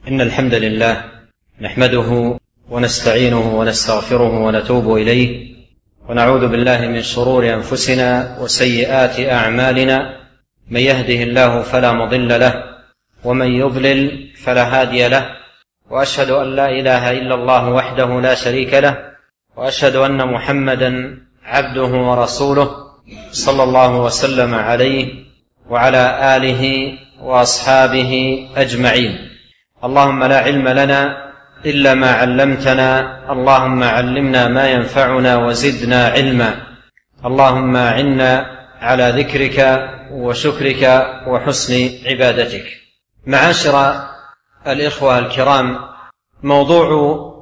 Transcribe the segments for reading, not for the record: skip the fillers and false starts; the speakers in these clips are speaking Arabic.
إن الحمد لله نحمده ونستعينه ونستغفره ونتوب إليه، ونعوذ بالله من شرور أنفسنا وسيئات أعمالنا. من يهده الله فلا مضل له، ومن يضلل فلا هادي له، وأشهد أن لا إله إلا الله وحده لا شريك له، وأشهد أن محمدا عبده ورسوله صلى الله وسلم عليه وعلى آله وأصحابه أجمعين. اللهم لا علم لنا إلا ما علمتنا، اللهم علمنا ما ينفعنا وزدنا علما. اللهم أعنا على ذكرك وشكرك وحسن عبادتك. معاشر الإخوة الكرام، موضوع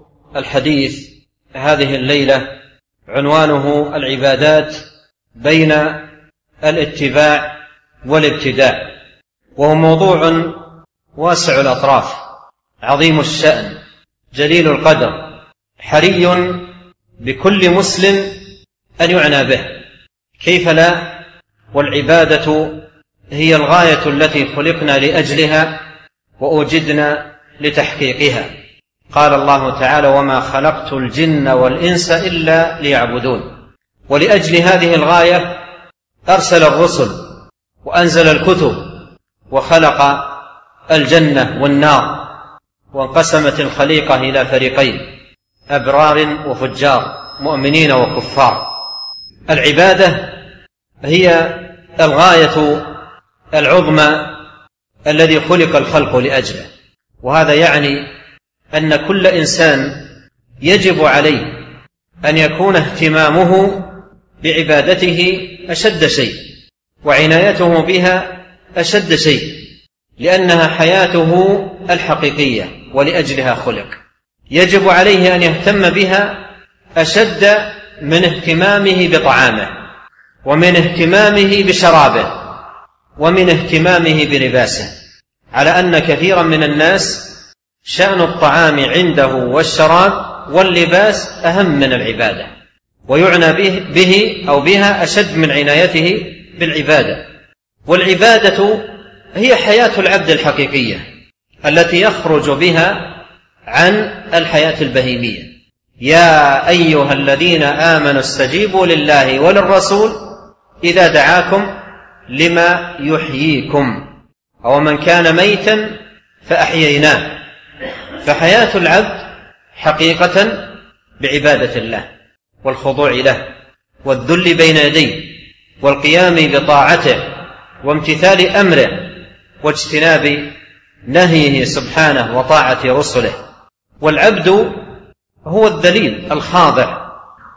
الحديث هذه الليلة عنوانه العبادات بين الاتباع والابتداع، وهو موضوع واسع الأطراف عظيم الشأن جليل القدر، حري بكل مسلم أن يعنى به. كيف لا؟ والعبادة هي الغاية التي خلقنا لأجلها وأوجدنا لتحقيقها. قال الله تعالى: وما خلقت الجن والإنس إلا ليعبدون. ولأجل هذه الغاية أرسل الرسل وأنزل الكتب وخلق الجنة والنار، وانقسمت الخليقة إلى فريقين: أبرار وفجار، مؤمنين وكفار. العبادة هي الغاية العظمى الذي خلق الخلق لأجله، وهذا يعني أن كل إنسان يجب عليه أن يكون اهتمامه بعبادته أشد شيء، وعنايته بها أشد شيء، لأنها حياته الحقيقية ولأجلها خلق. يجب عليه أن يهتم بها أشد من اهتمامه بطعامه، ومن اهتمامه بشرابه، ومن اهتمامه بلباسه، على أن كثيرا من الناس شأن الطعام عنده والشراب واللباس أهم من العبادة، ويعنى به أو بها أشد من عنايته بالعبادة. والعبادة هي حياة العبد الحقيقية التي يخرج بها عن الحياة البهيمية. يا أيها الذين آمنوا استجيبوا لله وللرسول إذا دعاكم لما يحييكم، أو من كان ميتا فأحييناه. فحياة العبد حقيقة بعبادة الله والخضوع له والذل بين يديه والقيام بطاعته وامتثال أمره واجتناب نهيه سبحانه وطاعة رسله. والعبد هو الذليل الخاضع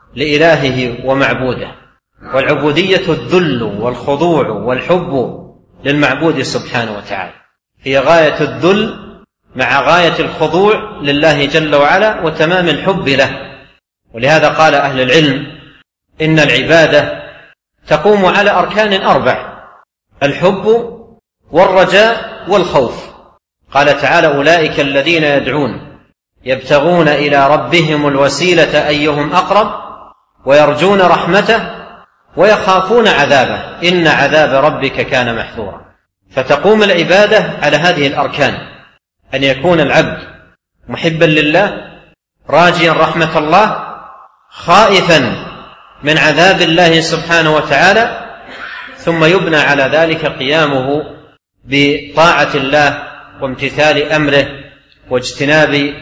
لإلهه ومعبوده، والعبودية الذل والخضوع والحب للمعبود سبحانه وتعالى، هي غاية الذل مع غاية الخضوع لله جل وعلا وتمام الحب له. ولهذا قال أهل العلم إن العبادة تقوم على أركان 4: الحب والرجاء والخوف. قال تعالى: أولئك الذين يدعون يبتغون إلى ربهم الوسيلة أيهم أقرب ويرجون رحمته ويخافون عذابه إن عذاب ربك كان محذورا. فتقوم العبادة على هذه الأركان: أن يكون العبد محبا لله، راجيا رحمة الله، خائفا من عذاب الله سبحانه وتعالى، ثم يبنى على ذلك قيامه بطاعة الله وامتثال أمره واجتناب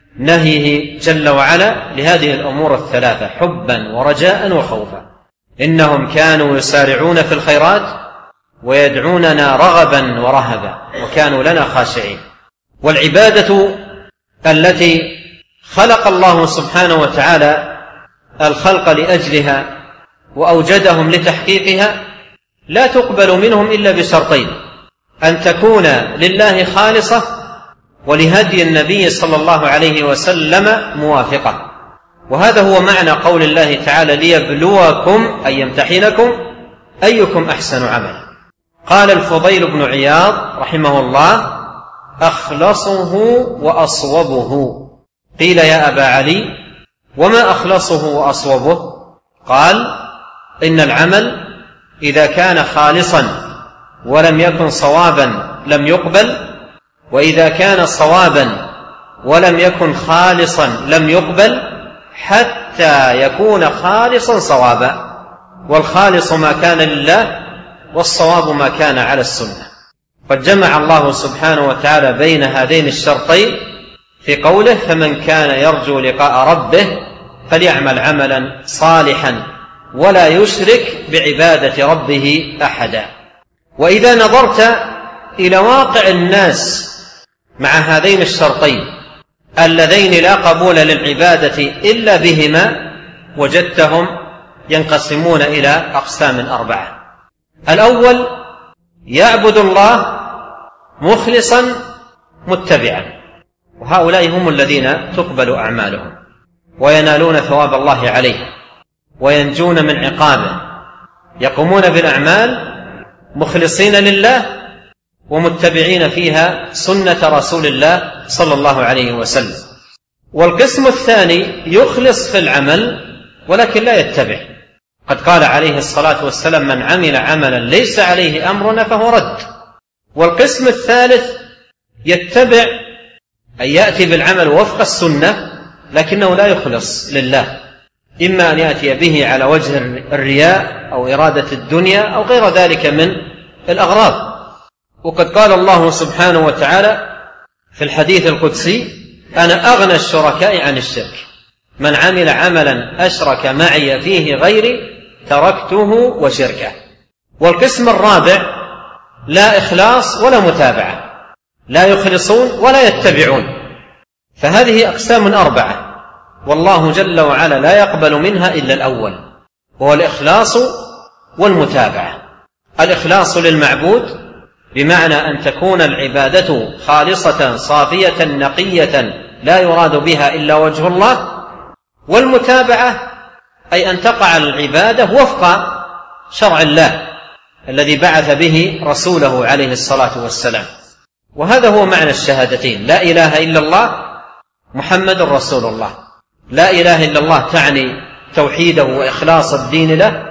نهيه جل وعلا لهذه الأمور الثلاثة: حبا ورجاء وخوفا. إنهم كانوا يسارعون في الخيرات ويدعوننا رغبا ورهبا وكانوا لنا خاشعين. والعبادة التي خلق الله سبحانه وتعالى الخلق لأجلها وأوجدهم لتحقيقها لا تقبل منهم إلا بشرطين: أن تكون لله خالصة، ولهدي النبي صلى الله عليه وسلم موافقة. وهذا هو معنى قول الله تعالى: ليبلوكم أي يمتحنكم أيكم أحسن عمل. قال الفضيل بن عياض رحمه الله: أخلصه وأصوبه. قيل: يا أبا علي وما أخلصه وأصوبه؟ قال: إن العمل إذا كان خالصا ولم يكن صوابا لم يقبل، وإذا كان صوابا ولم يكن خالصا لم يقبل حتى يكون خالصا صوابا، والخالص ما كان لله والصواب ما كان على السنة. قد جمع الله سبحانه وتعالى بين هذين الشرطين في قوله: فمن كان يرجو لقاء ربه فليعمل عملا صالحا ولا يشرك بعبادة ربه أحدا. وإذا نظرت إلى واقع الناس مع هذين الشرطين اللذين لا قبول للعبادة إلا بهما وجدتهم ينقسمون إلى أقسام 4. الأول: يعبد الله مخلصا متبعا، وهؤلاء هم الذين تقبل أعمالهم وينالون ثواب الله عليه وينجون من عقابه، يقومون بالأعمال مخلصين لله ومتبعين فيها سنة رسول الله صلى الله عليه وسلم. والقسم الثاني: يخلص في العمل ولكن لا يتبع، قد قال عليه الصلاة والسلام: من عمل عملا ليس عليه أمرنا فهو رد. والقسم الثالث: يتبع، أي يأتي بالعمل وفق السنة لكنه لا يخلص لله، إما أن يأتي به على وجه الرياء أو إرادة الدنيا أو غير ذلك من الأغراض. وقد قال الله سبحانه وتعالى في الحديث القدسي: أنا أغنى الشركاء عن الشرك، من عمل عملا أشرك معي فيه غيري تركته وشركه. والقسم الرابع: لا إخلاص ولا متابعة، لا يخلصون ولا يتبعون. فهذه أقسام 4، والله جل وعلا لا يقبل منها إلا الأول، وهو الإخلاص والمتابعة. الإخلاص للمعبود بمعنى أن تكون العبادة خالصة صافية نقية لا يراد بها إلا وجه الله. والمتابعة أي أن تقع العبادة وفق شرع الله الذي بعث به رسوله عليه الصلاة والسلام. وهذا هو معنى الشهادتين: لا إله إلا الله محمد رسول الله. لا إله إلا الله تعني توحيده وإخلاص الدين له،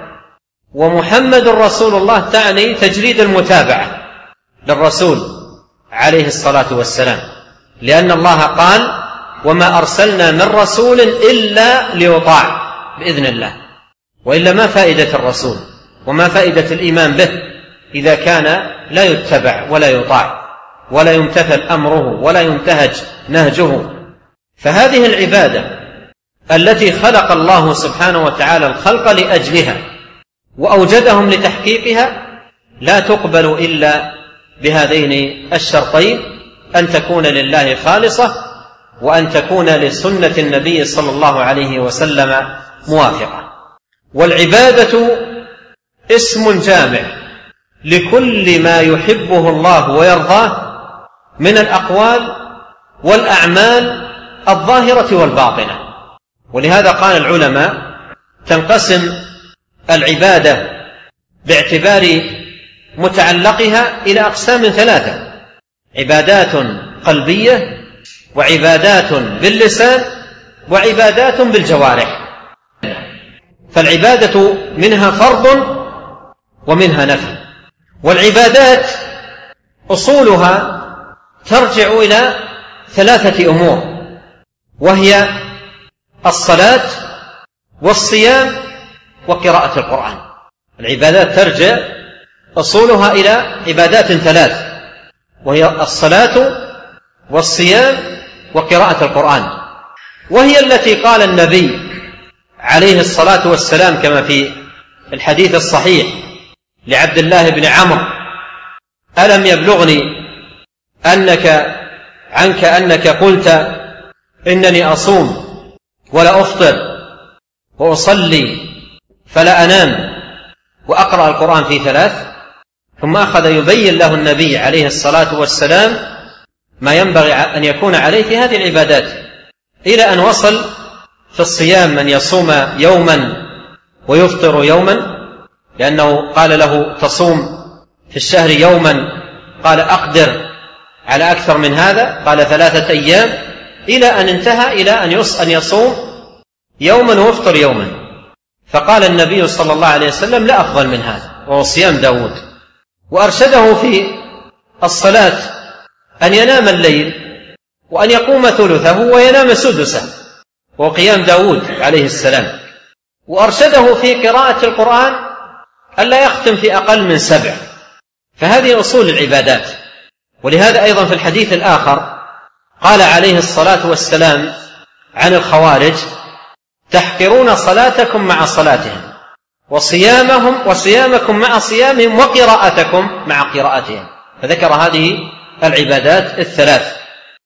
ومحمد رسول الله تعني تجريد المتابعة للرسول عليه الصلاة والسلام، لأن الله قال: وما أرسلنا من رسول إلا ليطاع بإذن الله. وإلا ما فائدة الرسول وما فائدة الإيمان به إذا كان لا يتبع ولا يطاع ولا يمتثل أمره ولا ينتهج نهجه. فهذه العبادة التي خلق الله سبحانه وتعالى الخلق لأجلها وأوجدهم لتحقيقها لا تقبل إلا بهذين الشرطين: أن تكون لله خالصة، وأن تكون لسنة النبي صلى الله عليه وسلم موافقة. والعبادة اسم جامع لكل ما يحبه الله ويرضاه من الأقوال والأعمال الظاهرة والباطنة. ولهذا قال العلماء: تنقسم العبادة باعتبار متعلقها إلى أقسام 3: عبادات قلبية، وعبادات باللسان، وعبادات بالجوارح. فالعبادة منها فرض ومنها نفل. والعبادات أصولها ترجع إلى 3 أمور، وهي الصلاة والصيام وقراءة القرآن. العبادات ترجع أصولها إلى عبادات 3، وهي الصلاة والصيام وقراءة القرآن، وهي التي قال النبي عليه الصلاة والسلام كما في الحديث الصحيح لعبد الله بن عمرو: ألم يبلغني عنك أنك قلت إنني أصوم ولا أفطر وأصلي فلا أنام وأقرأ القرآن في 3؟ ثم أخذ يبين له النبي عليه الصلاة والسلام ما ينبغي أن يكون عليه في هذه العبادات، إلى أن وصل في الصيام من يصوم يوما ويفطر يوما، لأنه قال له: تصوم في الشهر يوما، قال: أقدر على أكثر من هذا، قال: 3 أيام، إلى أن انتهى إلى أن يصوم يوما ويفطر يوما. فقال النبي صلى الله عليه وسلم: لا أفضل من هذا، وهو صيام داود. وأرشده في الصلاة أن ينام الليل وأن يقوم ثلثه وينام سدسه، وقيام داود عليه السلام. وأرشده في قراءة القرآن ألا يختم في أقل من 7. فهذه أصول العبادات. ولهذا أيضا في الحديث الآخر قال عليه الصلاة والسلام عن الخوارج: تحقرون صلاتكم مع صلاتهم، وصيامكم مع صيامهم، وقراءتكم مع قراءتهم. فذكر هذه العبادات الثلاث.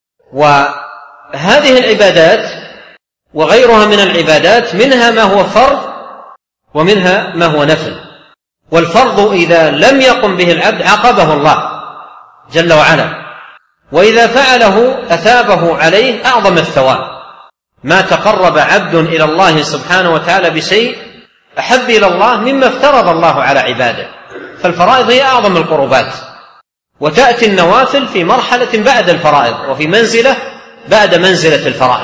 وهذه العبادات وغيرها من العبادات منها ما هو فرض ومنها ما هو نفل. والفرض إذا لم يقم به العبد عاقبه الله جل وعلا، وإذا فعله أثابه عليه أعظم الثواب. ما تقرب عبد إلى الله سبحانه وتعالى بشيء أحب إلى الله مما افترض الله على عباده. فالفرائض هي أعظم القربات، وتأتي النوافل في مرحلة بعد الفرائض، وفي منزلة بعد منزلة الفرائض.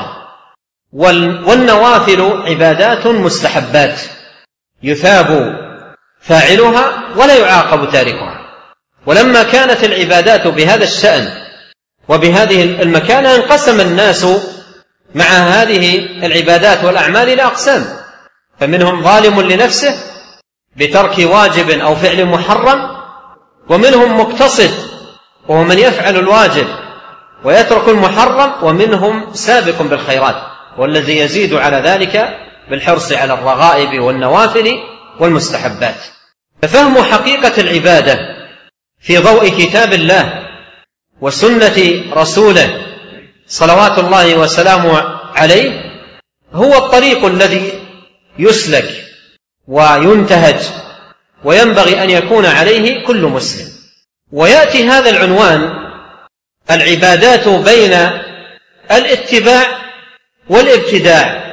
والنوافل عبادات مستحبات يثاب فاعلها ولا يعاقب تاركها. ولما كانت العبادات بهذا الشأن وبهذه المكانة انقسم الناس مع هذه العبادات والأعمال إلى أقسام، فمنهم ظالم لنفسه بترك واجب أو فعل محرم، ومنهم مقتصد وهو من يفعل الواجب ويترك المحرم، ومنهم سابق بالخيرات والذي يزيد على ذلك بالحرص على الرغائب والنوافل والمستحبات. ففهم حقيقة العبادة في ضوء كتاب الله وسنة رسوله صلوات الله وسلامه عليه هو الطريق الذي يسلك وينتهج وينبغي أن يكون عليه كل مسلم. ويأتي هذا العنوان العبادات بين الاتباع والابتداع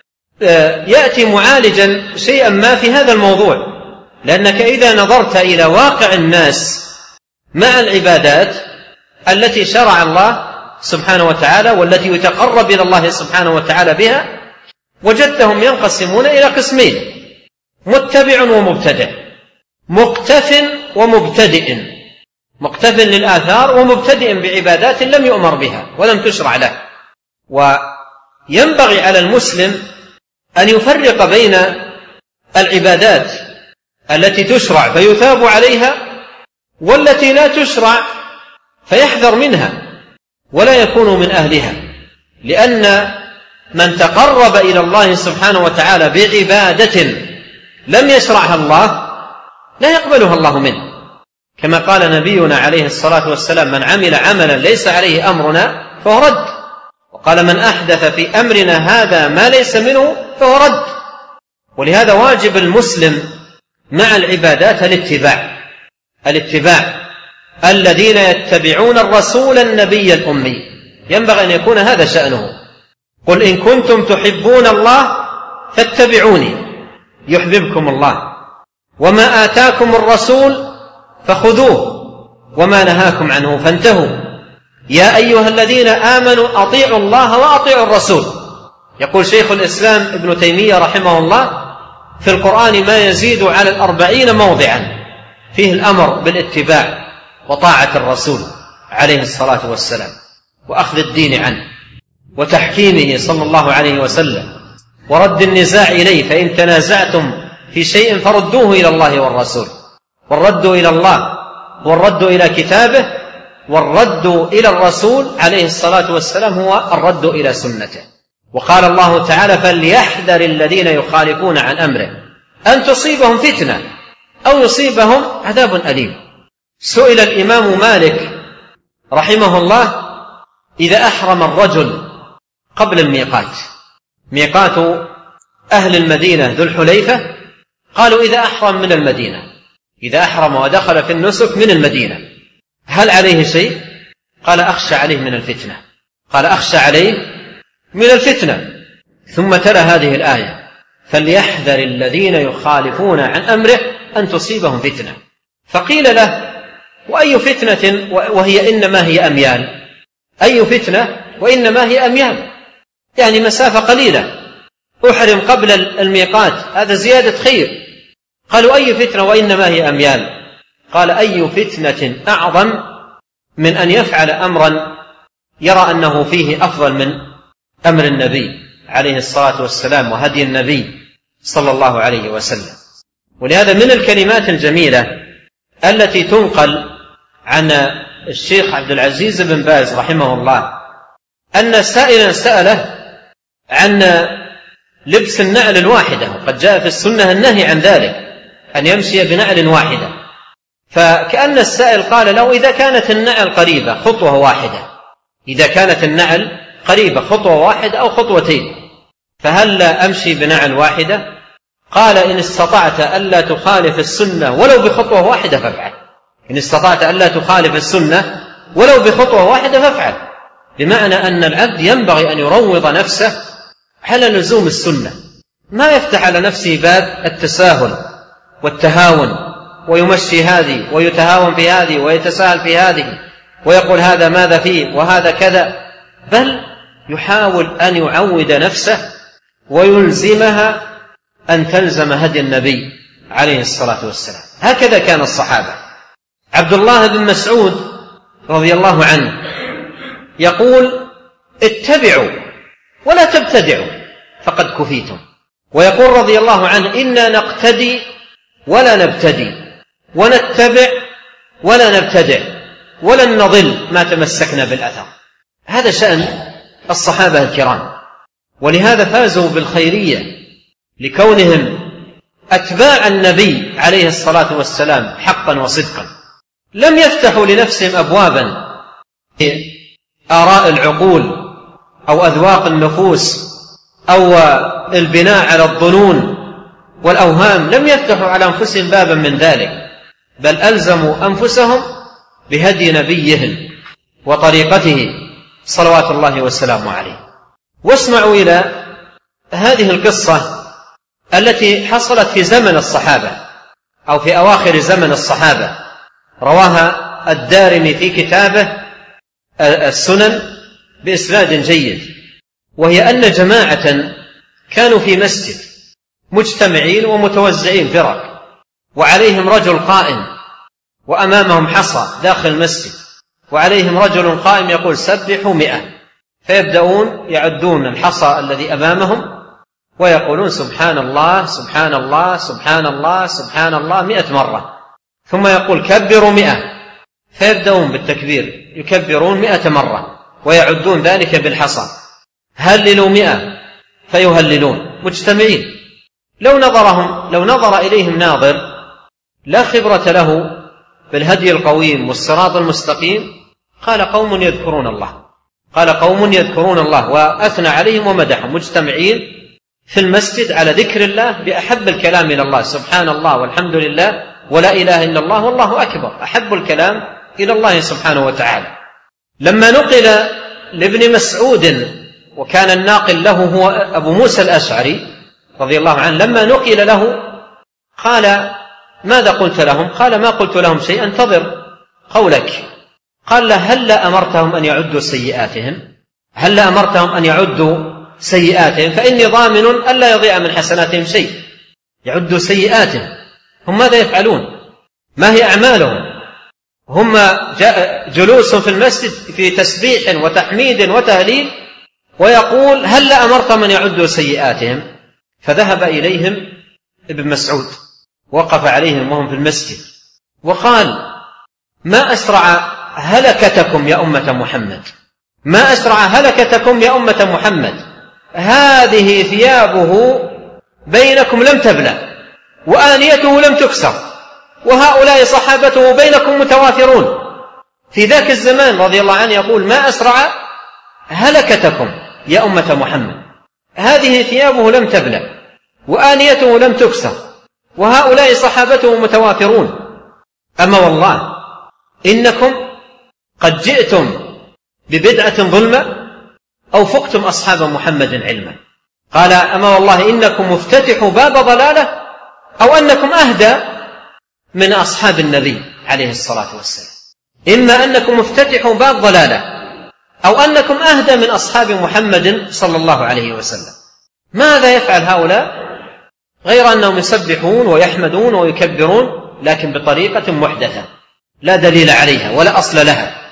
يأتي معالجا شيئا ما في هذا الموضوع، لأنك إذا نظرت إلى واقع الناس مع العبادات التي شرع الله سبحانه وتعالى والتي يتقرب إلى الله سبحانه وتعالى بها، وجدتهم ينقسمون إلى قسمين: متبع ومبتدع، مقتف ومبتدئ، مقتف للآثار ومبتدئ بعبادات لم يؤمر بها ولم تشرع له. وينبغي على المسلم أن يفرق بين العبادات التي تشرع فيثاب عليها والتي لا تشرع فيحذر منها ولا يكون من أهلها، لأن من تقرب إلى الله سبحانه وتعالى بعبادة لم يشرعها الله لا يقبلها الله منه، كما قال نبينا عليه الصلاة والسلام: من عمل عملا ليس عليه أمرنا فهو رد. وقال: من أحدث في أمرنا هذا ما ليس منه فهو رد. ولهذا واجب المسلم مع العبادات الاتباع الذين يتبعون الرسول النبي الأمي، ينبغي أن يكون هذا شأنه. قل إن كنتم تحبون الله فاتبعوني يحببكم الله، وما آتاكم الرسول فخذوه وما نهاكم عنه فانتهوا، يا أيها الذين آمنوا أطيعوا الله وأطيعوا الرسول. يقول شيخ الإسلام ابن تيمية رحمه الله: في القرآن ما يزيد على 40 موضعا فيه الأمر بالاتباع وطاعة الرسول عليه الصلاة والسلام، وأخذ الدين عنه وتحكيمه صلى الله عليه وسلم، ورد النزاع إليه، فإن تنازعتم في شيء فردوه إلى الله والرسول. والرد إلى الله والرد إلى كتابه والرد إلى الرسول عليه الصلاة والسلام هو الرد إلى سنته. وقال الله تعالى: فليحذر الذين يخالفون عن أمره أن تصيبهم فتنة أو يصيبهم عذاب أليم. سئل الإمام مالك رحمه الله: إذا أحرم الرجل قبل الميقات، ميقات أهل المدينة ذو الحليفة، قالوا إذا أحرم من المدينة، إذا أحرم ودخل في النسك من المدينة، هل عليه شيء؟ قال: أخشى عليه من الفتنة. قال: أخشى عليه من الفتنة. ثم تلا هذه الآية: فليحذر الذين يخالفون عن أمره أن تصيبهم فتنة. فقيل له: وأي فتنة وهي إنما هي أميال؟ أي فتنة وإنما هي أميال؟ يعني مسافة قليلة، أحرم قبل الميقات، هذا زيادة خير. قالوا: أي فتنة وإنما هي أميال؟ قال: أي فتنة أعظم من أن يفعل أمرا يرى أنه فيه أفضل من أمر النبي عليه الصلاة والسلام وهدي النبي صلى الله عليه وسلم. ولهذا من الكلمات الجميلة التي تنقل عن الشيخ عبد العزيز بن باز رحمه الله أن سائلا سأله عن لبس النعل الواحدة، وقد جاء في السنة النهي عن ذلك، أن يمشي بنعل واحدة. فكأن السائل قال له: إذا كانت النعل قريبة خطوة واحدة، إذا كانت النعل قريبة خطوة واحدة أو خطوتين، فهل لا أمشي بنعل واحدة؟ قال: إن استطعت ألا تخالف السنة ولو بخطوة واحدة فافعل. إن استطعت ألا تخالف السنة ولو بخطوة واحدة فافعل، بمعنى أن العبد ينبغي أن يروض نفسه على لزوم السنة، ما يفتح على نفسه باب التساهل والتهاون ويمشي هذه ويتهاون في هذه ويتساهل في هذه ويقول هذا ماذا فيه وهذا كذا، بل يحاول أن يعود نفسه ويلزمها أن تلزم هدي النبي عليه الصلاة والسلام. هكذا كان الصحابة. عبد الله بن مسعود رضي الله عنه يقول: اتبعوا ولا تبتدعوا فقد كفيتم. ويقول رضي الله عنه: إنا نقتدي ولا نبتدي، ونتبع ولا نبتدع، ولن نضل ما تمسكنا بالأثر. هذا شأن الصحابة الكرام، ولهذا فازوا بالخيرية لكونهم أتباع النبي عليه الصلاة والسلام حقا وصدقا. لم يفتحوا لنفسهم أبوابا آراء العقول أو أذواق النفوس أو البناء على الظنون والأوهام، لم يفتحوا على أنفسهم بابا من ذلك، بل ألزموا أنفسهم بهدي نبيهم وطريقته صلوات الله وسلامه عليه. واسمعوا إلى هذه القصة التي حصلت في زمن الصحابة أو في أواخر زمن الصحابة، رواها الدارمي في كتابه السنن بإسناد جيد، وهي أن جماعة كانوا في مسجد مجتمعين ومتوزعين فرق، وعليهم رجل قائم وأمامهم حصى داخل المسجد، وعليهم رجل قائم يقول: سبحوا 100. فيبدأون يعدون الحصى الذي أمامهم ويقولون: سبحان الله سبحان الله سبحان الله سبحان الله 100 مرة. ثم يقول: كبروا 100. فيبدأون بالتكبير يكبرون 100 مرة ويعدون ذلك بالحصى. هللوا 100 فيهللون مجتمعين. لو نظر إليهم ناظر لا خبرة له بالهدي القويم والصراط المستقيم قال: قوم يذكرون الله، قال: قوم يذكرون الله، وأثنى عليهم ومدحهم مجتمعين في المسجد على ذكر الله بأحب الكلام إلى الله، سبحان الله والحمد لله ولا إله إلا الله والله أكبر، أحب الكلام إلى الله سبحانه وتعالى. لما نقل لابن مسعود، وكان الناقل له هو أبو موسى الأشعري رضي الله عنه، لما نقل له قال: ماذا قلت لهم؟ قال: ما قلت لهم شيء، انتظر قولك. قال له: هل أمرتهم أن يعدوا سيئاتهم؟ هل أمرتهم أن يعدوا سيئاتهم؟ فإني ضامن ألا يضيع من حسناتهم شيء. يعدوا سيئاتهم، هم ماذا يفعلون؟ ما هي أعمالهم؟ هم جلوس في المسجد في تسبيح وتحميد وتهليل، ويقول: هل أمرتهم أن يعدوا سيئاتهم؟ فذهب إليهم ابن مسعود، وقف عليهم وهم في المسجد وقال: ما أسرع هلكتكم يا أمة محمد، ما أسرع هلكتكم يا أمة محمد، هذه ثيابه بينكم لم تبلى وآنيته لم تكسر، وهؤلاء صحابته بينكم متوافرون. في ذاك الزمان رضي الله عنه يقول: ما أسرع هلكتكم يا أمة محمد، هذه ثيابه لم تبلى وآنيته لم تكسر، وهؤلاء صحابته متوافرون. أما والله إنكم قد جئتم ببدعة ظلمة أو فقتم أصحاب محمد علما. قال: أما والله إنكم مفتتحوا باب ضلالة أو أنكم أهدى من أصحاب النبي عليه الصلاة والسلام. إما أنكم مفتتحوا باب ضلالة أو أنكم أهدى من أصحاب محمد صلى الله عليه وسلم. ماذا يفعل هؤلاء غير أنهم يسبحون ويحمدون ويكبرون، لكن بطريقة محدثة لا دليل عليها ولا أصل لها،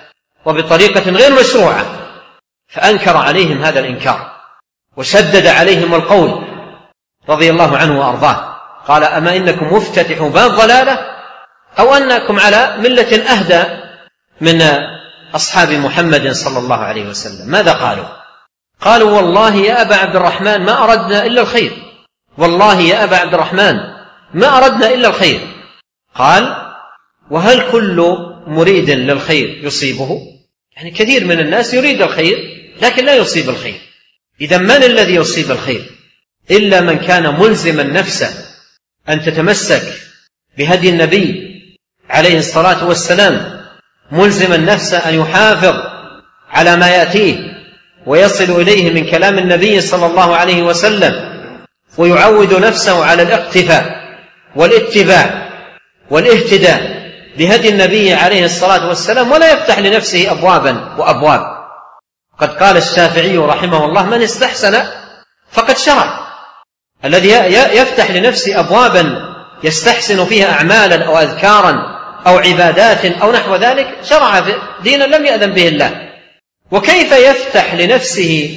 وبطريقة غير مشروعة، فأنكر عليهم هذا الإنكار وشدد عليهم القول رضي الله عنه وأرضاه. قال: أما إنكم مفتتحوا باب ضلالة أو أنكم على ملة أهدى من أصحاب محمد صلى الله عليه وسلم؟ ماذا قالوا؟ قالوا: والله يا أبا عبد الرحمن ما أردنا إلا الخير، والله يا أبا عبد الرحمن ما أردنا إلا الخير. قال: وهل كل مريد للخير يصيبه؟ يعني كثير من الناس يريد الخير لكن لا يصيب الخير. إذا من الذي يصيب الخير؟ إلا من كان ملزما نفسه أن تتمسك بهدي النبي عليه الصلاة والسلام، ملزما نفسه أن يحافظ على ما يأتيه ويصل إليه من كلام النبي صلى الله عليه وسلم، ويعود نفسه على الاقتفاء والاتباع والاهتداء بهدي النبي عليه الصلاة والسلام، ولا يفتح لنفسه أبوابا وأبواب. قد قال الشافعي رحمه الله: من استحسن فقد شرع. الذي يفتح لنفسه أبوابا يستحسن فيها أعمالا أو أذكارا أو عبادات أو نحو ذلك شرع في دينا لم يأذن به الله. وكيف يفتح لنفسه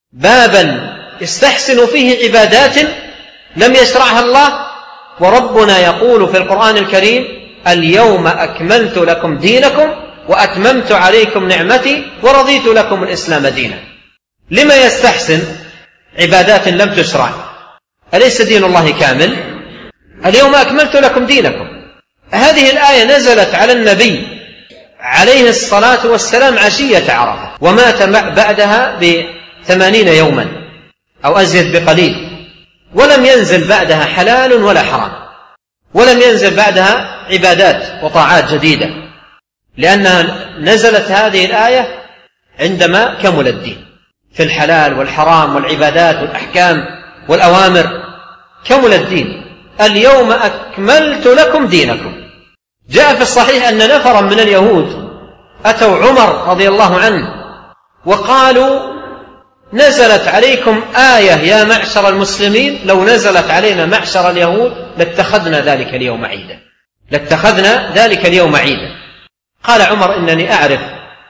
بابا يستحسن فيه عبادات لم يشرعها الله، وربنا يقول في القرآن الكريم: اليوم أكملت لكم دينكم وأتممت عليكم نعمتي ورضيت لكم الإسلام دينا. لما يستحسن عبادات لم تشرع؟ أليس دين الله كامل؟ اليوم أكملت لكم دينكم. هذه الآية نزلت على النبي عليه الصلاة والسلام عشية عرفة، ومات بعدها ب80 يوما أو أزيد بقليل، ولم ينزل بعدها حلال ولا حرام، ولم ينزل بعدها عبادات وطاعات جديدة، لأنها نزلت هذه الآية عندما كمل الدين في الحلال والحرام والعبادات والأحكام والأوامر. كمل الدين. اليوم أكملت لكم دينكم. جاء في الصحيح أن نفرا من اليهود أتوا عمر رضي الله عنه وقالوا: نزلت عليكم آية يا معشر المسلمين، لو نزلت علينا معشر اليهود لاتخذنا ذلك اليوم عيدا، لاتخذنا ذلك اليوم عيدا. قال عمر: إنني أعرف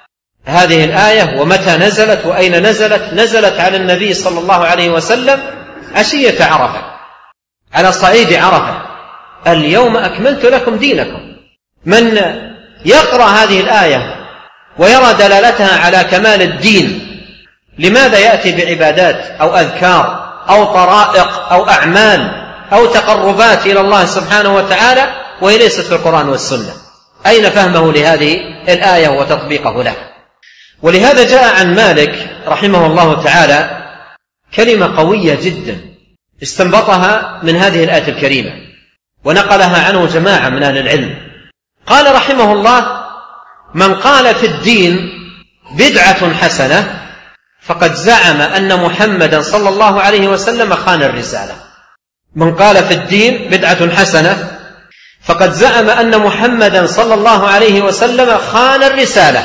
هذه الآية ومتى نزلت وأين نزلت. نزلت على النبي صلى الله عليه وسلم عشية عرفة، على صعيد عرفة: اليوم أكملت لكم دينكم. من يقرأ هذه الآية ويرى دلالتها على كمال الدين، لماذا يأتي بعبادات أو أذكار أو طرائق أو أعمال أو تقربات إلى الله سبحانه وتعالى وهي ليست في القرآن والسنة؟ أين فهمه لهذه الآية وتطبيقه لها؟ ولهذا جاء عن مالك رحمه الله تعالى كلمة قوية جدا استنبطها من هذه الآية الكريمة ونقلها عنه جماعة من أهل العلم. قال رحمه الله: من قال في الدين بدعة حسنة فقد زعم أن محمدا صلى الله عليه وسلم خان الرسالة. من قال في الدين بدعة حسنة فقد زعم أن محمدا صلى الله عليه وسلم خان الرسالة.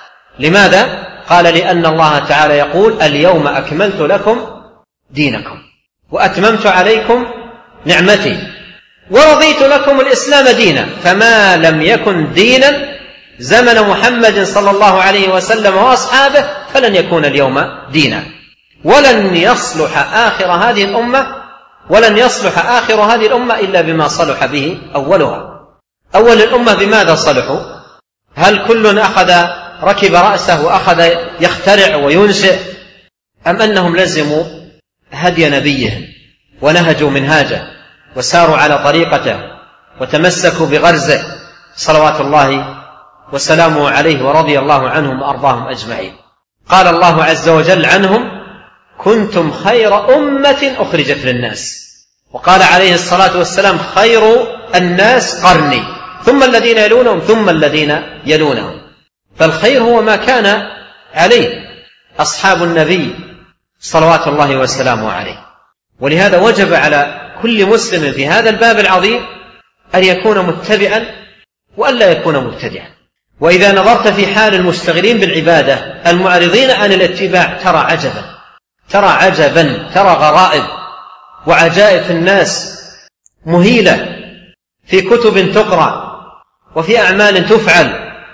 لماذا؟ قال: لأن الله تعالى يقول: اليوم أكملت لكم دينكم وأتممت عليكم نعمتي ورضيت لكم الإسلام دينا. فما لم يكن دينا زمن محمد صلى الله عليه وسلم وأصحابه فلن يكون اليوم دينا. ولن يصلح آخر هذه الأمة إلا بما صلح به أولها. أول الأمة بماذا صلحوا؟ هل كل ركب رأسه وأخذ يخترع وينشئ، أم أنهم لزموا هدي نبيهم ونهجوا منهاجه وساروا على طريقته وتمسكوا بغرزه صلوات الله وسلامه عليه ورضي الله عنهم وأرضاهم أجمعين؟ قال الله عز وجل عنهم: كنتم خير أمة أخرجت للناس. وقال عليه الصلاة والسلام: خير الناس قرني ثم الذين يلونهم ثم الذين يلونهم. فالخير هو ما كان عليه أصحاب النبي صلوات الله وسلامه عليه. ولهذا وجب على كل مسلم في هذا الباب العظيم أن يكون متبعا وألا يكون مبتدعا. وإذا نظرت في حال المشتغلين بالعبادة المعرضين عن الاتباع ترى عجبا، ترى غرائب وعجائب في الناس مهيلة، في كتب تقرأ وفي أعمال تفعل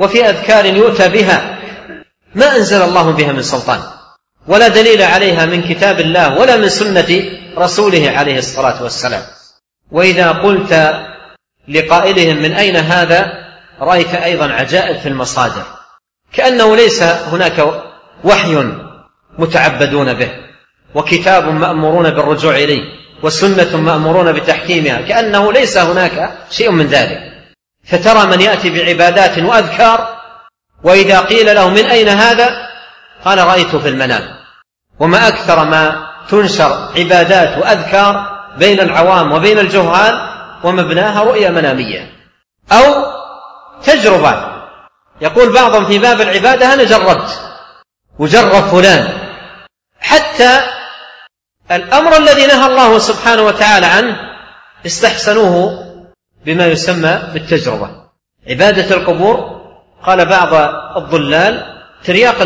وفي أذكار يؤتى بها ما أنزل الله بها من سلطان، ولا دليل عليها من كتاب الله ولا من سنة رسوله عليه الصلاة والسلام. وإذا قلت لقائلهم من أين هذا رأيت أيضا عجائب في المصادر، كأنه ليس هناك وحي متعبدون به وكتاب مأمورون بالرجوع إليه وسنة مأمورون بتحكيمها، كأنه ليس هناك شيء من ذلك. فترى من يأتي بعبادات وأذكار وإذا قيل له من أين هذا قال رأيته في المنام. وما أكثر ما تنشر عبادات وأذكار بين العوام وبين الجهال ومبناها رؤية منامية أو تجربة. يقول بعضهم في باب العبادة أنا جربت وجرب فلان، حتى الأمر الذي نهى الله سبحانه وتعالى عنه استحسنوه بما يسمى بالتجربة. عبادة القبور قال بعض الضلال ترياق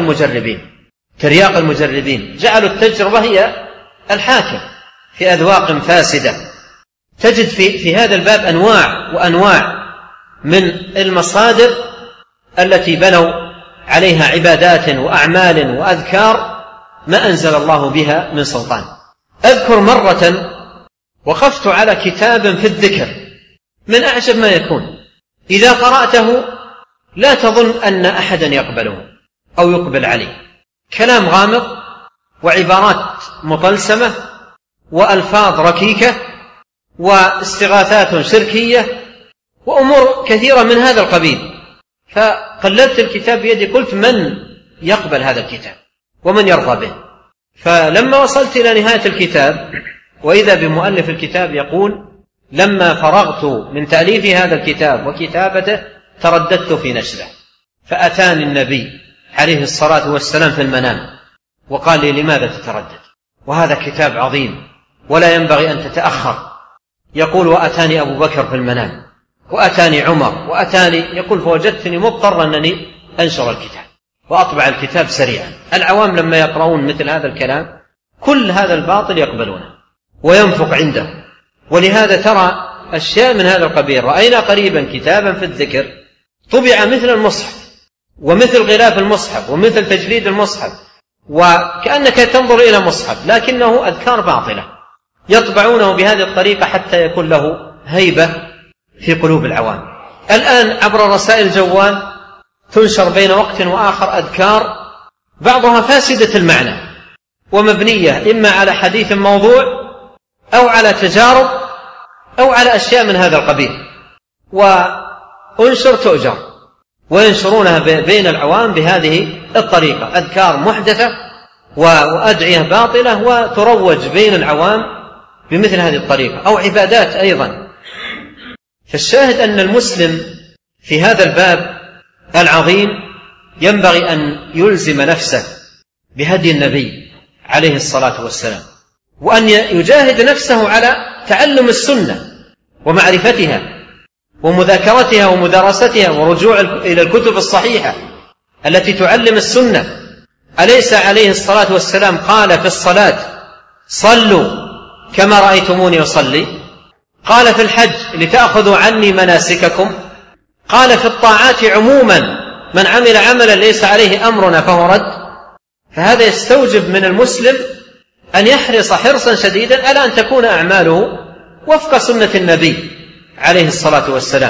المجربين، جعلوا التجربة هي الحاكم في أذواق فاسدة. تجد في هذا الباب أنواع وأنواع من المصادر التي بنوا عليها عبادات وأعمال وأذكار ما أنزل الله بها من سلطان. أذكر مرة وقفت على كتاب في الذكر من أعجب ما يكون، إذا قرأته لا تظن أن أحدا يقبله أو يقبل عليه، كلام غامض وعبارات مطلسمة وألفاظ ركيكة واستغاثات شركية وأمور كثيرة من هذا القبيل. فقلبت الكتاب بيدي قلت من يقبل هذا الكتاب ومن يرضى به؟ فلما وصلت إلى نهاية الكتاب وإذا بمؤلف الكتاب يقول لما فرغت من تأليف هذا الكتاب وكتابته ترددت في نشره، فأتاني النبي عليه الصلاة والسلام في المنام وقال لي لماذا تتردد وهذا كتاب عظيم ولا ينبغي أن تتأخر. يقول وأتاني أبو بكر في المنام وأتاني عمر وأتاني، يقول فوجدتني مضطرا أنني أنشر الكتاب وأطبع الكتاب سريعا. العوام لما يقرؤون مثل هذا الكلام كل هذا الباطل يقبلونه وينفق عنده. ولهذا ترى أشياء من هذا القبيل. رأينا قريبا كتابا في الذكر طبع مثل المصحف ومثل غلاف المصحف ومثل تجليد المصحف وكأنك تنظر إلى مصحف، لكنه أذكار باطلة يطبعونه بهذه الطريقة حتى يكون له هيبة في قلوب العوام. الآن عبر رسائل الجوال تنشر بين وقت وآخر أذكار بعضها فاسدة المعنى ومبنية إما على حديث موضوع أو على تجارب أو على أشياء من هذا القبيل، وأنشر تؤجر، وينشرونها بين العوام بهذه الطريقة، أذكار محدثة وأدعية باطلة وتروج بين العوام بمثل هذه الطريقة، أو عبادات أيضا. فالشاهد أن المسلم في هذا الباب العظيم ينبغي أن يلزم نفسه بهدي النبي عليه الصلاة والسلام، وأن يجاهد نفسه على تعلم السنة ومعرفتها ومذاكرتها ومدارستها ورجوع إلى الكتب الصحيحة التي تعلم السنة. أليس عليه الصلاة والسلام قال في الصلاة صلوا كما رأيتموني أصلي؟ قال في الحج لتأخذوا عني مناسككم؟ قال في الطاعات عموما من عمل عملا ليس عليه أمرنا فهو رد. فهذا يستوجب من المسلم أن يحرص حرصا شديدا على أن تكون أعماله وفق سنة النبي عليه الصلاة والسلام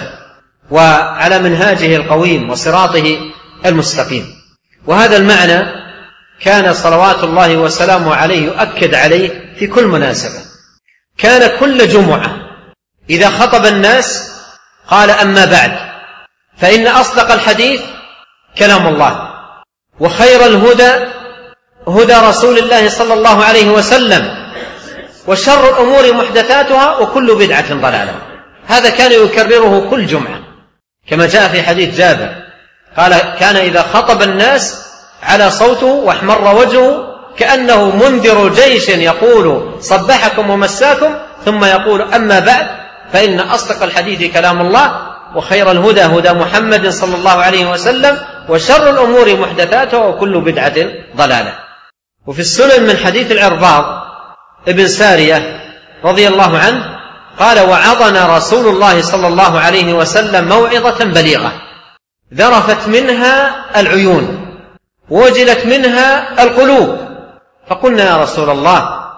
وعلى منهاجه القويم وصراطه المستقيم. وهذا المعنى كان صلوات الله وسلامه عليه يؤكد عليه في كل مناسبة. كان كل جمعة إذا خطب الناس قال أما بعد فإن أصدق الحديث كلام الله وخير الهدى هدى رسول الله صلى الله عليه وسلم وشر الأمور محدثاتها وكل بدعة ضلالة. هذا كان يكرره كل جمعة كما جاء في حديث جابر قال كان إذا خطب الناس على صوته واحمر وجهه كأنه منذر جيش يقول صبحكم ومساكم ثم يقول أما بعد فإن أصدق الحديث كلام الله وخير الهدى هدى محمد صلى الله عليه وسلم وشر الأمور محدثاتها وكل بدعة ضلالة. وفي السنن من حديث العرباض ابن سارية رضي الله عنه قال وعظنا رسول الله صلى الله عليه وسلم موعظة بليغة ذرفت منها العيون ووجلت منها القلوب، فقلنا يا رسول الله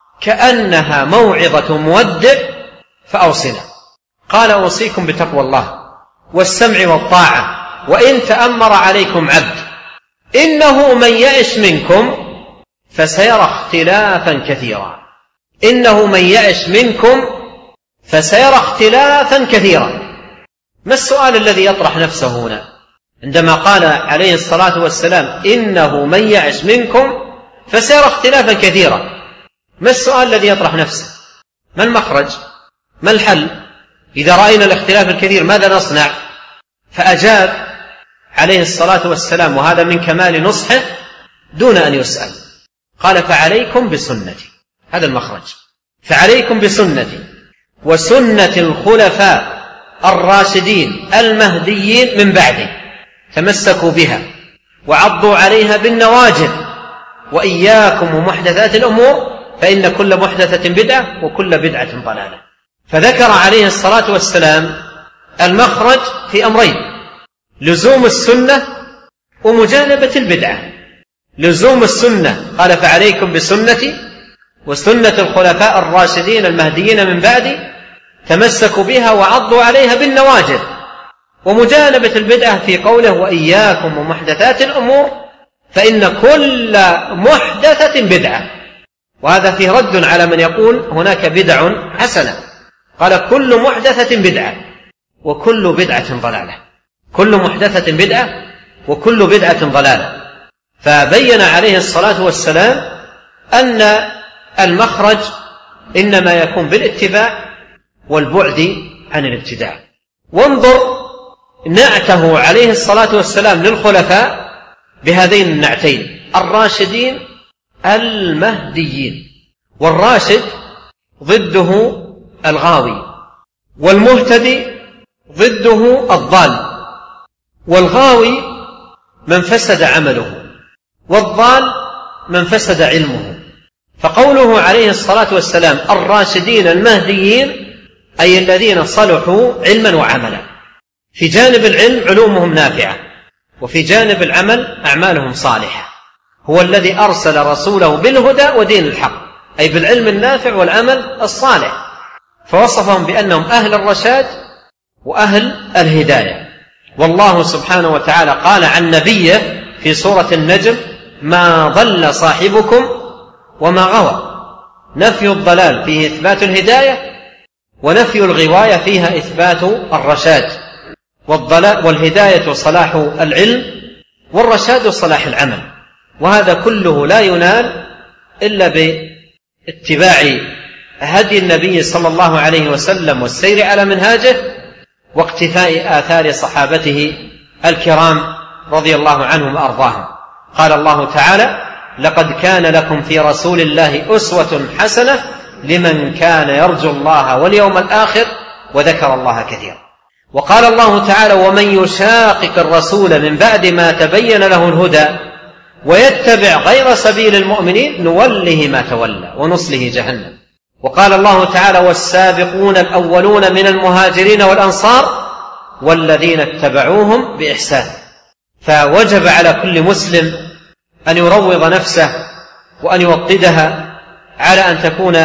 كأنها موعظة مودع فأوصنا. قال أوصيكم بتقوى الله والسمع والطاعة وإن تأمر عليكم عبد إنه من يعش منكم فسيرى اختلافا كثيرا. إنه من يعش منكم فسيرى اختلافا كثيرا. ما السؤال الذي يطرح نفسه هنا عندما قال عليه الصلاة والسلام إنه من يعش منكم فسيرى اختلافا كثيرا؟ ما السؤال الذي يطرح نفسه؟ ما المخرج؟ ما الحل؟ إذا رأينا الاختلاف الكثير ماذا نصنع؟ فأجاب عليه الصلاة والسلام، وهذا من كمال نصحه دون أن يسأل، قال فعليكم بسنتي. هذا المخرج، فعليكم بسنتي وسنة الخلفاء الراشدين المهديين من بعدي، تمسكوا بها وعضوا عليها بالنواجذ، وإياكم ومحدثات الأمور فإن كل محدثة بدعة وكل بدعة ضلالة. فذكر عليه الصلاة والسلام المخرج في أمرين: لزوم السنة ومجانبة البدعة. لزوم السنة قال فعليكم بسنتي وسنة الخلفاء الراشدين المهديين من بعدي، تمسكوا بها وعضوا عليها بالنواجذ. ومجانبة البدعة في قوله وإياكم ومحدثات الأمور فإن كل محدثة بدعة، وهذا فيه رد على من يقول هناك بدع حسنة. قال كل محدثة بدعة وكل بدعة ضلالة، كل محدثة بدعة وكل بدعة ضلالة. فبين عليه الصلاة والسلام أن المخرج إنما يكون بالاتباع والبعد عن الابتداع. وانظر نعته عليه الصلاة والسلام للخلفاء بهذين النعتين: الراشدين المهديين. والراشد ضده الغاوي، والمهتدي ضده الضال. والغاوي من فسد عمله، والضال من فسد علمه. فقوله عليه الصلاة والسلام الراشدين المهديين أي الذين صلحوا علما وعملا. في جانب العلم علومهم نافعة، وفي جانب العمل أعمالهم صالحة. هو الذي أرسل رسوله بالهدى ودين الحق، أي بالعلم النافع والعمل الصالح. فوصفهم بأنهم أهل الرشاد وأهل الهداية. والله سبحانه وتعالى قال عن نبيه في سورة النجم: ما ضل صاحبكم وما غوى. نفي الضلال فيه إثبات الهداية، ونفي الغواية فيها إثبات الرشاد. والهداية صلاح العلم، والرشاد صلاح العمل. وهذا كله لا ينال إلا باتباع هدي النبي صلى الله عليه وسلم والسير على منهاجه واقتفاء آثار صحابته الكرام رضي الله عنهم وأرضاهم. قال الله تعالى: لقد كان لكم في رسول الله أسوة حسنة لمن كان يرجو الله واليوم الآخر وذكر الله كثيرا. وقال الله تعالى: ومن يشاقق الرسول من بعد ما تبين له الهدى ويتبع غير سبيل المؤمنين نوله ما تولى ونصله جهنم. وقال الله تعالى: والسابقون الأولون من المهاجرين والأنصار والذين اتبعوهم بإحسان. فوجب على كل مسلم أن يروض نفسه وأن يوطدها على أن تكون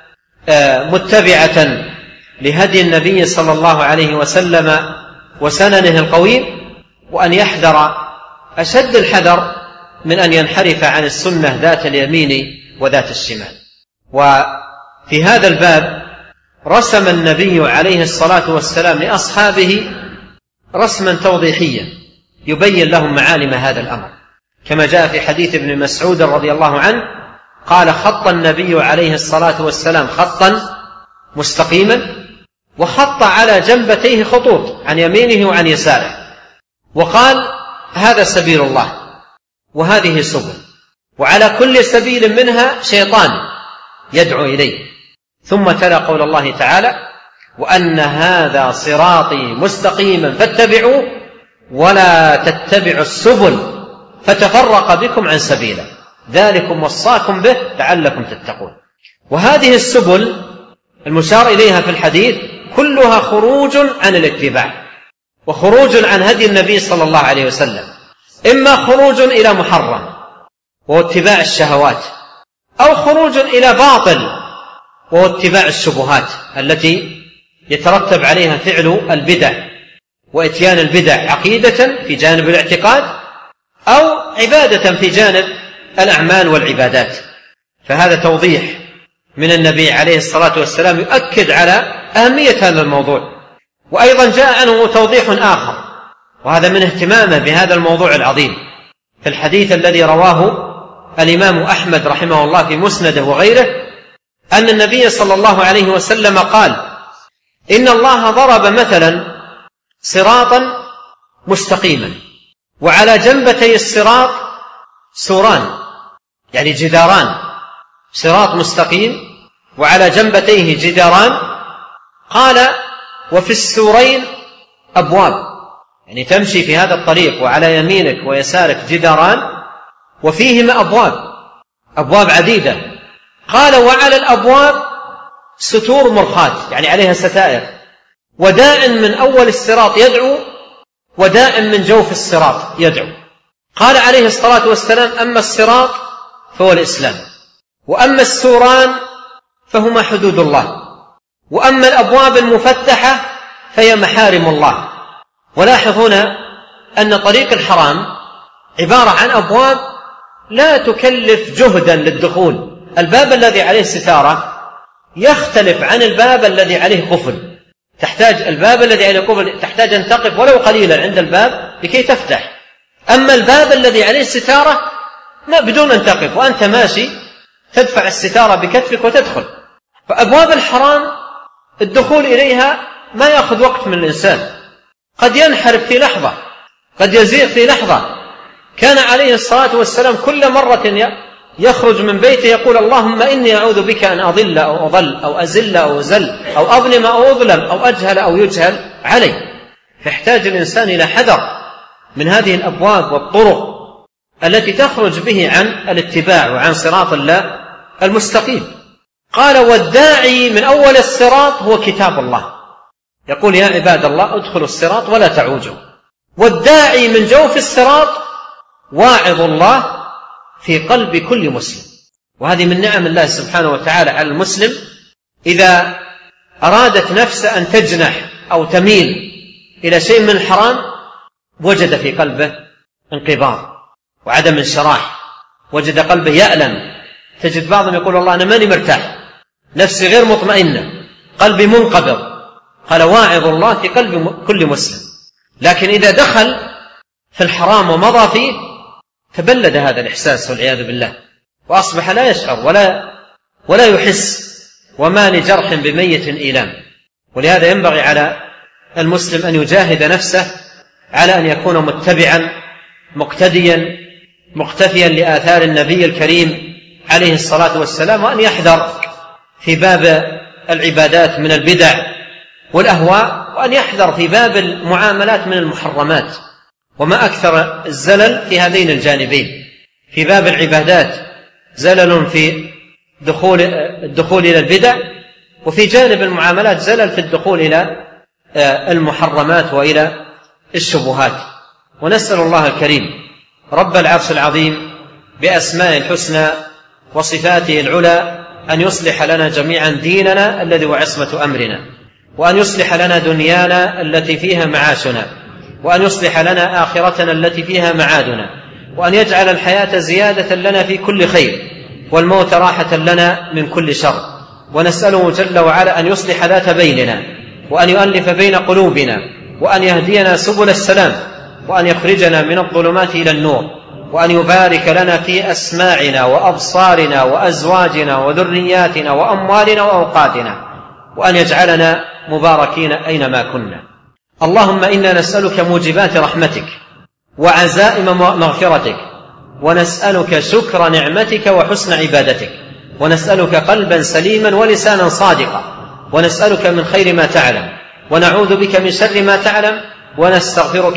متبعة لهدي النبي صلى الله عليه وسلم وسننه القويم، وأن يحذر أشد الحذر من أن ينحرف عن السنة ذات اليمين وذات الشمال. وفي هذا الباب رسم النبي عليه الصلاة والسلام لأصحابه رسما توضيحيا يبين لهم معالم هذا الأمر، كما جاء في حديث ابن مسعود رضي الله عنه قال: خط النبي عليه الصلاة والسلام خطا مستقيما، وخط على جنبتيه خطوط عن يمينه وعن يساره، وقال: هذا سبيل الله وهذه سبل، وعلى كل سبيل منها شيطان يدعو إليه. ثم تلا قول الله تعالى: وأن هذا صراطي مستقيما فاتبعوه ولا تتبعوا السبل فتفرق بكم عن سبيله ذلكم وصاكم به لعلكم تتقون. وهذه السبل المشار إليها في الحديث كلها خروج عن الاتباع، وخروج عن هدي النبي صلى الله عليه وسلم، إما خروج إلى محرم وهو اتباع الشهوات، أو خروج إلى باطل وهو اتباع الشبهات التي يترتب عليها فعل البدع وإتيان البدع عقيدة في جانب الاعتقاد أو عبادة في جانب الأعمال والعبادات. فهذا توضيح من النبي عليه الصلاة والسلام يؤكد على أهمية هذا الموضوع. وأيضا جاء عنه توضيح آخر، وهذا من اهتمامه بهذا الموضوع العظيم، في الحديث الذي رواه الإمام أحمد رحمه الله في مسنده وغيره، أن النبي صلى الله عليه وسلم قال: إن الله ضرب مثلا صراطا مستقيما، وعلى جنبتي الصراط سوران، يعني جداران، صراط مستقيم وعلى جنبتيه جداران. قال: وفي السورين أبواب، يعني تمشي في هذا الطريق وعلى يمينك ويسارك جداران وفيهما أبواب عديدة. قال: وعلى الأبواب ستور مرخاة، يعني عليها ستائر، وداء من أول الصراط يدعو وداء من جوف الصراط يدعو. قال عليه الصلاة والسلام: أما الصراط فهو الإسلام، وأما السوران فهما حدود الله، وأما الأبواب المفتحة فهي محارم الله. ولاحظ هنا أن طريق الحرام عبارة عن أبواب لا تكلف جهدا للدخول. الباب الذي عليه ستارة يختلف عن الباب الذي عليه قفل، الباب الذي عليه قفل تحتاج أن تقف ولو قليلا عند الباب لكي تفتح. أما الباب الذي عليه ستارة بدون أن تقف، وأنت ماشي تدفع الستارة بكتفك وتدخل. فأبواب الحرام الدخول إليها ما يأخذ وقت من الإنسان، قد ينحرف في لحظة، قد يزيغ في لحظة. كان عليه الصلاة والسلام كل مرة يخرج من بيته يقول: اللهم إني أعوذ بك أن أضل أو أضل أو أزل أو أزل أو أظلم أو أظلم أو أجهل أو يجهل علي. فيحتاج الإنسان إلى حذر من هذه الأبواب والطرق التي تخرج به عن الاتباع وعن صراط الله المستقيم. قال: والداعي من أول الصراط هو كتاب الله، يقول: يا عباد الله ادخلوا الصراط ولا تعوجوا. والداعي من جوف الصراط واعظ الله في قلب كل مسلم. وهذه من نعم الله سبحانه وتعالى على المسلم، إذا أرادت نفسه أن تجنح أو تميل إلى شيء من الحرام وجد في قلبه انقباض وعدم انشراح، وجد قلبه يألم. تجد بعضهم يقول: والله أنا ماني مرتاح، نفسي غير مطمئنة، قلبي منقبض. قال: واعظ الله في قلب كل مسلم. لكن إذا دخل في الحرام ومضى فيه تبلد هذا الإحساس والعياذ بالله، وأصبح لا يشعر ولا يحس، وما لجرح بميت إيلام. ولهذا ينبغي على المسلم أن يجاهد نفسه على أن يكون متبعا مقتديا مقتفيا لآثار النبي الكريم عليه الصلاة والسلام، وأن يحذر في باب العبادات من البدع والأهواء، وأن يحذر في باب المعاملات من المحرمات. وما أكثر الزلل في هذين الجانبين، في باب العبادات زلل في الدخول إلى البدع، وفي جانب المعاملات زلل في الدخول إلى المحرمات وإلى الشبهات. ونسأل الله الكريم رب العرش العظيم بأسماء الحسنى وصفاته العلى أن يصلح لنا جميعا ديننا الذي هو عصمة أمرنا، وأن يصلح لنا دنيانا التي فيها معاشنا، وأن يصلح لنا آخرتنا التي فيها معادنا، وأن يجعل الحياة زيادة لنا في كل خير، والموت راحة لنا من كل شر. ونسأله جل وعلا أن يصلح ذات بيننا، وأن يؤلف بين قلوبنا، وأن يهدينا سبل السلام، وأن يخرجنا من الظلمات إلى النور، وأن يبارك لنا في أسماعنا وأبصارنا وأزواجنا وذرياتنا وأموالنا وأوقاتنا، وأن يجعلنا مباركين أينما كنا. اللهم إنا نسألك موجبات رحمتك وعزائم مغفرتك، ونسألك شكر نعمتك وحسن عبادتك، ونسألك قلبا سليما ولسانا صادقا، ونسألك من خير ما تعلم، ونعوذ بك من شر ما تعلم، ونستغفرك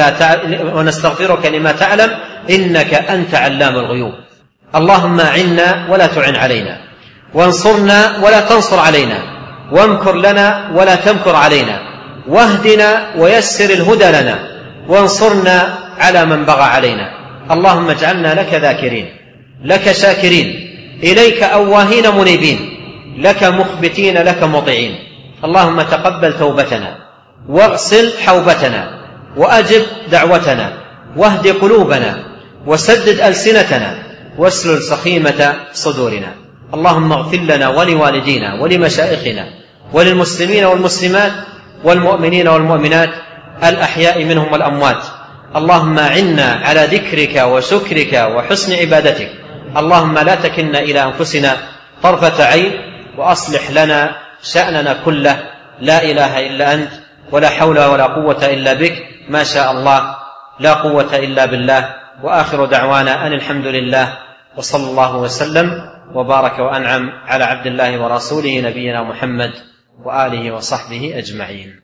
لما تعلم، إنك أنت علام الغيوب. اللهم أعنا ولا تعن علينا، وانصرنا ولا تنصر علينا، وامكر لنا ولا تمكر علينا، واهدنا ويسر الهدى لنا وانصرنا على من بغى علينا. اللهم اجعلنا لك ذاكرين، لك شاكرين، إليك أواهين منيبين، لك مخبتين، لك مطيعين. اللهم تقبل توبتنا واغسل حوبتنا وأجب دعوتنا واهد قلوبنا وسدد ألسنتنا واسلل سخيمة صدورنا. اللهم اغفر لنا ولوالدينا ولمشائخنا وللمسلمين والمسلمات والمؤمنين والمؤمنات الأحياء منهم والأموات. اللهم أعنا على ذكرك وشكرك وحسن عبادتك. اللهم لا تكلنا إلى أنفسنا طرفة عين، وأصلح لنا شأننا كله. لا إله إلا أنت، ولا حول ولا قوة إلا بك، ما شاء الله لا قوة إلا بالله. وآخر دعوانا أن الحمد لله، وصلى الله وسلم وبارك وأنعم على عبد الله ورسوله نبينا محمد وآله وصحبه أجمعين.